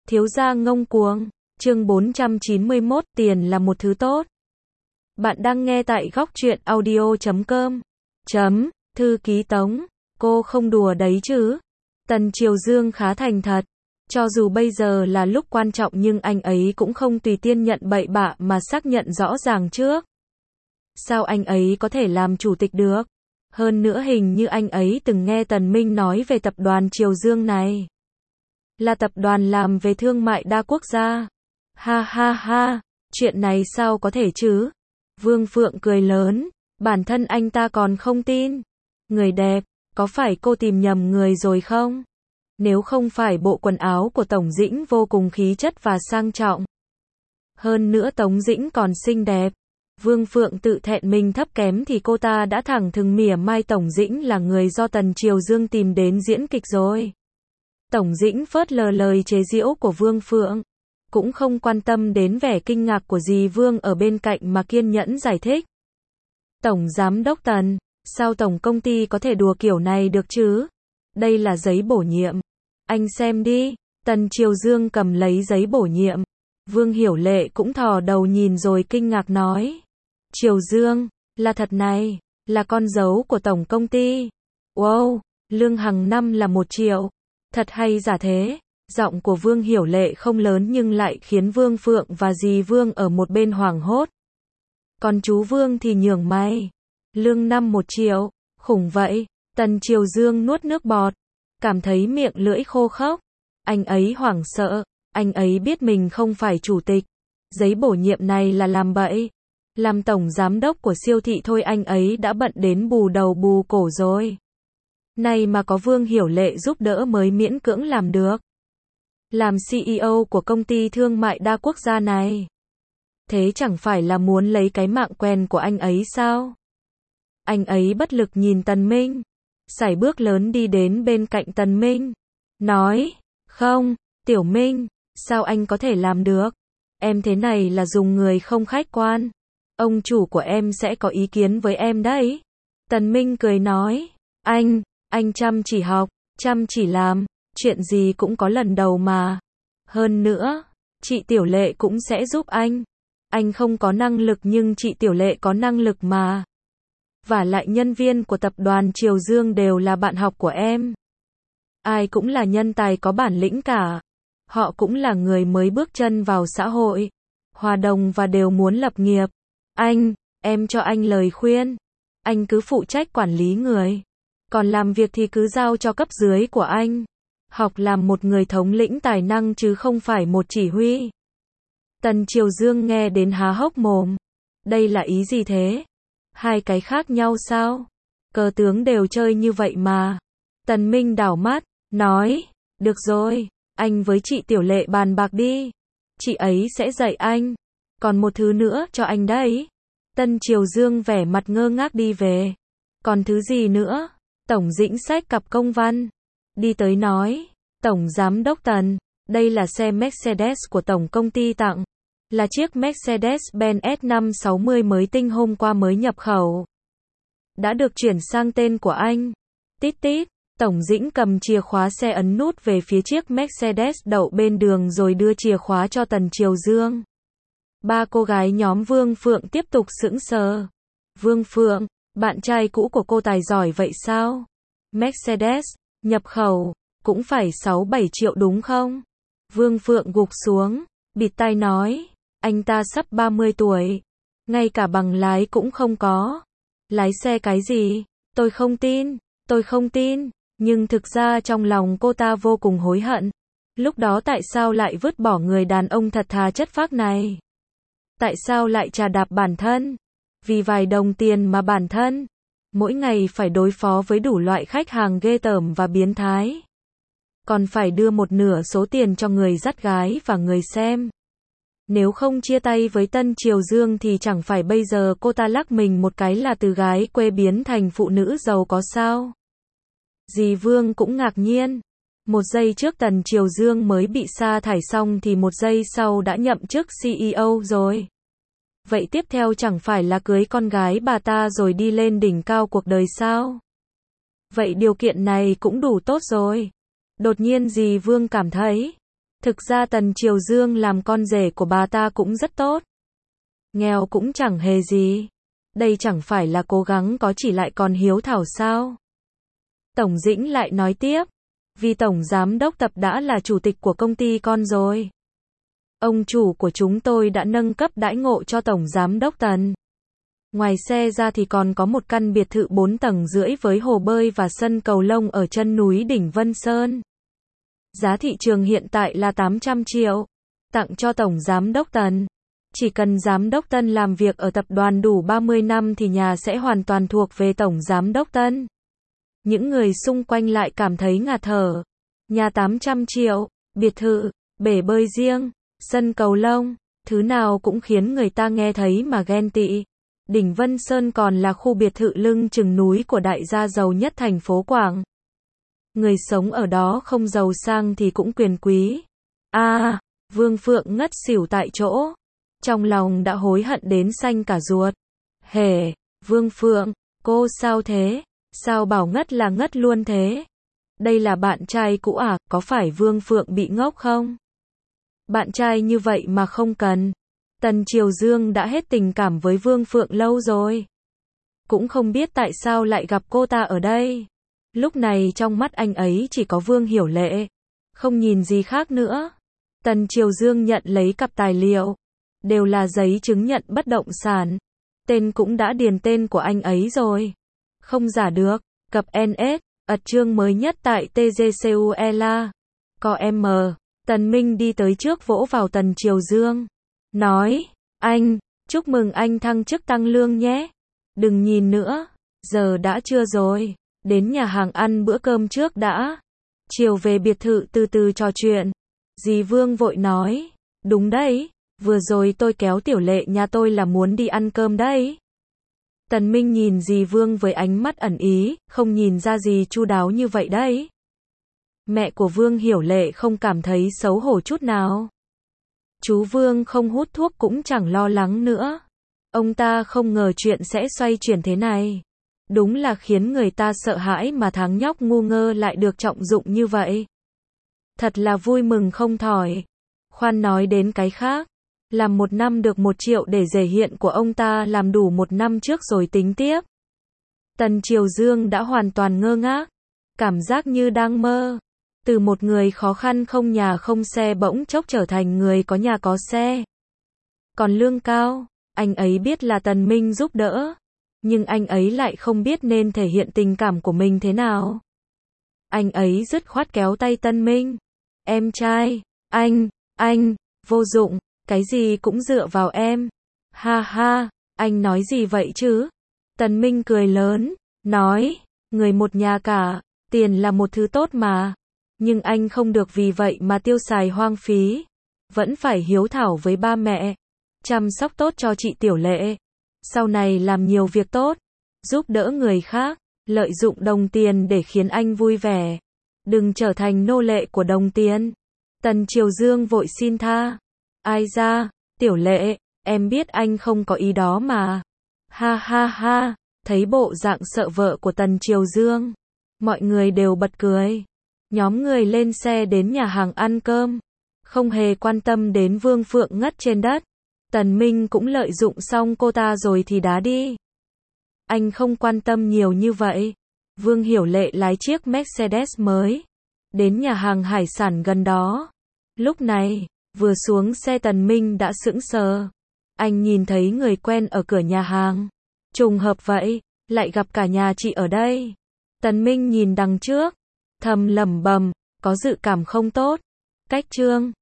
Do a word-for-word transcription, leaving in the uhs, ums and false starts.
Thiếu gia ngông cuồng, chương bốn trăm chín mươi mốt, tiền là một thứ tốt. Bạn đang nghe tại góc truyện audio chấm com. Chấm, thư ký Tống, cô không đùa đấy chứ. Tần Triều Dương khá thành thật. Cho dù bây giờ là lúc quan trọng nhưng anh ấy cũng không tùy tiện nhận bậy bạ mà xác nhận rõ ràng trước. Sao anh ấy có thể làm chủ tịch được? Hơn nữa hình như anh ấy từng nghe Tần Minh nói về tập đoàn Triều Dương này. Là tập đoàn làm về thương mại đa quốc gia. Ha ha ha, chuyện này sao có thể chứ? Vương Phượng cười lớn, bản thân anh ta còn không tin. Người đẹp, có phải cô tìm nhầm người rồi không? Nếu không phải bộ quần áo của Tổng Dĩnh vô cùng khí chất và sang trọng. Hơn nữa Tống Dĩnh còn xinh đẹp. Vương Phượng tự thẹn mình thấp kém thì cô ta đã thẳng thừng mỉa mai Tổng Dĩnh là người do Tần Triều Dương tìm đến diễn kịch rồi. Tổng Dĩnh phớt lờ lời chế giễu của Vương Phượng, cũng không quan tâm đến vẻ kinh ngạc của dì Vương ở bên cạnh mà kiên nhẫn giải thích. Tổng Giám đốc Tần, sao tổng công ty có thể đùa kiểu này được chứ? Đây là giấy bổ nhiệm. Anh xem đi. Tần Triều Dương cầm lấy giấy bổ nhiệm. Vương Hiểu Lệ cũng thò đầu nhìn rồi kinh ngạc nói. Triều Dương, là thật này, là con dấu của tổng công ty. Wow, lương hàng năm là một triệu. Thật hay giả thế? Giọng của Vương Hiểu Lệ không lớn nhưng lại khiến Vương Phượng và dì Vương ở một bên hoảng hốt. Còn chú Vương thì nhường mày. Lương năm một triệu, khủng vậy. Tần Triều Dương nuốt nước bọt, cảm thấy miệng lưỡi khô khốc. Anh ấy hoảng sợ, anh ấy biết mình không phải chủ tịch. Giấy bổ nhiệm này là làm bậy. Làm tổng giám đốc của siêu thị thôi anh ấy đã bận đến bù đầu bù cổ rồi. Này mà có Vương Hiểu Lệ giúp đỡ mới miễn cưỡng làm được. Làm xê e ô của công ty thương mại đa quốc gia này. Thế chẳng phải là muốn lấy cái mạng quen của anh ấy sao? Anh ấy bất lực nhìn Tần Minh. Sải bước lớn đi đến bên cạnh Tần Minh. Nói, không, Tiểu Minh, sao anh có thể làm được? Em thế này là dùng người không khách quan. Ông chủ của em sẽ có ý kiến với em đấy. Tần Minh cười nói, anh, anh chăm chỉ học, chăm chỉ làm, chuyện gì cũng có lần đầu mà. Hơn nữa, chị Tiểu Lệ cũng sẽ giúp anh. Anh không có năng lực nhưng chị Tiểu Lệ có năng lực mà. Và lại nhân viên của tập đoàn Triều Dương đều là bạn học của em. Ai cũng là nhân tài có bản lĩnh cả. Họ cũng là người mới bước chân vào xã hội, hòa đồng và đều muốn lập nghiệp. Anh, em cho anh lời khuyên. Anh cứ phụ trách quản lý người. Còn làm việc thì cứ giao cho cấp dưới của anh. Học làm một người thống lĩnh tài năng chứ không phải một chỉ huy. Tần Triều Dương nghe đến há hốc mồm. Đây là ý gì thế? Hai cái khác nhau sao? Cờ tướng đều chơi như vậy mà. Tần Minh đảo mắt, nói, được rồi, anh với chị Tiểu Lệ bàn bạc đi. Chị ấy sẽ dạy anh. Còn một thứ nữa cho anh đấy. Tần Triều Dương vẻ mặt ngơ ngác đi về. Còn thứ gì nữa? Tổng Dĩnh xách cặp công văn. Đi tới nói, Tổng Giám đốc Tần, đây là xe Mercedes của Tổng công ty tặng. Là chiếc Mercedes-Benz S năm sáu mươi mới tinh hôm qua mới nhập khẩu. Đã được chuyển sang tên của anh. Tít tít, Tổng Dĩnh cầm chìa khóa xe ấn nút về phía chiếc Mercedes đậu bên đường rồi đưa chìa khóa cho Tần Triều Dương. Ba cô gái nhóm Vương Phượng tiếp tục sững sờ. Vương Phượng, bạn trai cũ của cô tài giỏi vậy sao? Mercedes, nhập khẩu, cũng phải sáu bảy triệu đúng không? Vương Phượng gục xuống, bịt tai nói, anh ta sắp ba mươi tuổi, ngay cả bằng lái cũng không có. Lái xe cái gì? Tôi không tin, tôi không tin, nhưng thực ra trong lòng cô ta vô cùng hối hận. Lúc đó tại sao lại vứt bỏ người đàn ông thật thà chất phác này? Tại sao lại trà đạp bản thân? Vì vài đồng tiền mà bản thân mỗi ngày phải đối phó với đủ loại khách hàng ghê tởm và biến thái. Còn phải đưa một nửa số tiền cho người dắt gái và người xem. Nếu không chia tay với Tân Triều Dương thì chẳng phải bây giờ cô ta lắc mình một cái là từ gái quê biến thành phụ nữ giàu có sao? Dì Vương cũng ngạc nhiên. Một giây trước Tần Triều Dương mới bị sa thải xong thì một giây sau đã nhậm chức xê e ô rồi. Vậy tiếp theo chẳng phải là cưới con gái bà ta rồi đi lên đỉnh cao cuộc đời sao? Vậy điều kiện này cũng đủ tốt rồi. Đột nhiên dì Vương cảm thấy Thực ra Tần Triều Dương làm con rể của bà ta cũng rất tốt. Nghèo cũng chẳng hề gì. Đây chẳng phải là cố gắng có chỉ lại còn hiếu thảo sao? Tổng Dĩnh lại nói tiếp. Vì Tổng Giám đốc Tập đã là chủ tịch của công ty con rồi. Ông chủ của chúng tôi đã nâng cấp đãi ngộ cho Tổng Giám đốc Tần. Ngoài xe ra thì còn có một căn biệt thự bốn tầng rưỡi với hồ bơi và sân cầu lông ở chân núi đỉnh Vân Sơn. Giá thị trường hiện tại là tám trăm triệu. Tặng cho Tổng Giám đốc Tần. Chỉ cần Giám đốc Tân làm việc ở tập đoàn đủ ba mươi năm thì nhà sẽ hoàn toàn thuộc về Tổng Giám đốc Tân. Những người xung quanh lại cảm thấy ngạt thở. Nhà tám trăm triệu, biệt thự, bể bơi riêng, sân cầu lông, thứ nào cũng khiến người ta nghe thấy mà ghen tị. Đỉnh Vân Sơn còn là khu biệt thự lưng chừng núi của đại gia giàu nhất thành phố Quảng. Người sống ở đó không giàu sang thì cũng quyền quý. A, à, Vương Phượng ngất xỉu tại chỗ. Trong lòng đã hối hận đến xanh cả ruột. Hề, Vương Phượng, cô sao thế? Sao bảo ngất là ngất luôn thế? Đây là bạn trai cũ à, có phải Vương Phượng bị ngốc không? Bạn trai như vậy mà không cần. Tần Triều Dương đã hết tình cảm với Vương Phượng lâu rồi. Cũng không biết tại sao lại gặp cô ta ở đây. Lúc này trong mắt anh ấy chỉ có Vương Hiểu Lệ. Không nhìn gì khác nữa. Tần Triều Dương nhận lấy cặp tài liệu. Đều là giấy chứng nhận bất động sản. Tên cũng đã điền tên của anh ấy rồi. Không giả được. Cặp en ét, ật chương mới nhất tại tê giê xê u e lờ a. Có em. Tần Minh đi tới trước vỗ vào Tần Triều Dương. Nói, anh, chúc mừng anh thăng chức tăng lương nhé. Đừng nhìn nữa. Giờ đã trưa rồi. Đến nhà hàng ăn bữa cơm trước đã. Chiều về biệt thự từ từ trò chuyện. Dì Vương vội nói. Đúng đấy. Vừa rồi tôi kéo Tiểu Lệ nhà tôi là muốn đi ăn cơm đấy. Tần Minh nhìn dì Vương với ánh mắt ẩn ý, không nhìn ra gì chu đáo như vậy đấy. Mẹ của Vương Hiểu Lệ không cảm thấy xấu hổ chút nào. Chú Vương không hút thuốc cũng chẳng lo lắng nữa. Ông ta không ngờ chuyện sẽ xoay chuyển thế này. Đúng là khiến người ta sợ hãi mà thằng nhóc ngu ngơ lại được trọng dụng như vậy. Thật là vui mừng không thỏi. Khoan nói đến cái khác. Làm một năm được một triệu để thể hiện của ông ta làm đủ một năm trước rồi tính tiếp. Tần Triều Dương đã hoàn toàn ngơ ngác. Cảm giác như đang mơ. Từ một người khó khăn không nhà không xe bỗng chốc trở thành người có nhà có xe. Còn lương cao, anh ấy biết là Tần Minh giúp đỡ. Nhưng anh ấy lại không biết nên thể hiện tình cảm của mình thế nào. Anh ấy dứt khoát kéo tay Tần Minh. Em trai, anh, anh, vô dụng, cái gì cũng dựa vào em. Ha ha, anh nói gì vậy chứ? Tần Minh cười lớn, nói, người một nhà cả, tiền là một thứ tốt mà. Nhưng anh không được vì vậy mà tiêu xài hoang phí. Vẫn phải hiếu thảo với ba mẹ. Chăm sóc tốt cho chị Tiểu Lệ. Sau này làm nhiều việc tốt. Giúp đỡ người khác. Lợi dụng đồng tiền để khiến anh vui vẻ. Đừng trở thành nô lệ của đồng tiền. Tần Triều Dương vội xin tha. Ai ra, Tiểu Lệ, em biết anh không có ý đó mà. Ha ha ha, thấy bộ dạng sợ vợ của Tần Triều Dương. Mọi người đều bật cười. Nhóm người lên xe đến nhà hàng ăn cơm. Không hề quan tâm đến Vương Phượng ngất trên đất. Tần Minh cũng lợi dụng xong cô ta rồi thì đá đi. Anh không quan tâm nhiều như vậy. Vương Hiểu Lệ lái chiếc Mercedes mới. Đến nhà hàng hải sản gần đó. Lúc này, vừa xuống xe Tần Minh đã sững sờ. Anh nhìn thấy người quen ở cửa nhà hàng. Trùng hợp vậy, lại gặp cả nhà chị ở đây. Tần Minh nhìn đằng trước. Thầm lẩm bẩm, có dự cảm không tốt. Cách Trương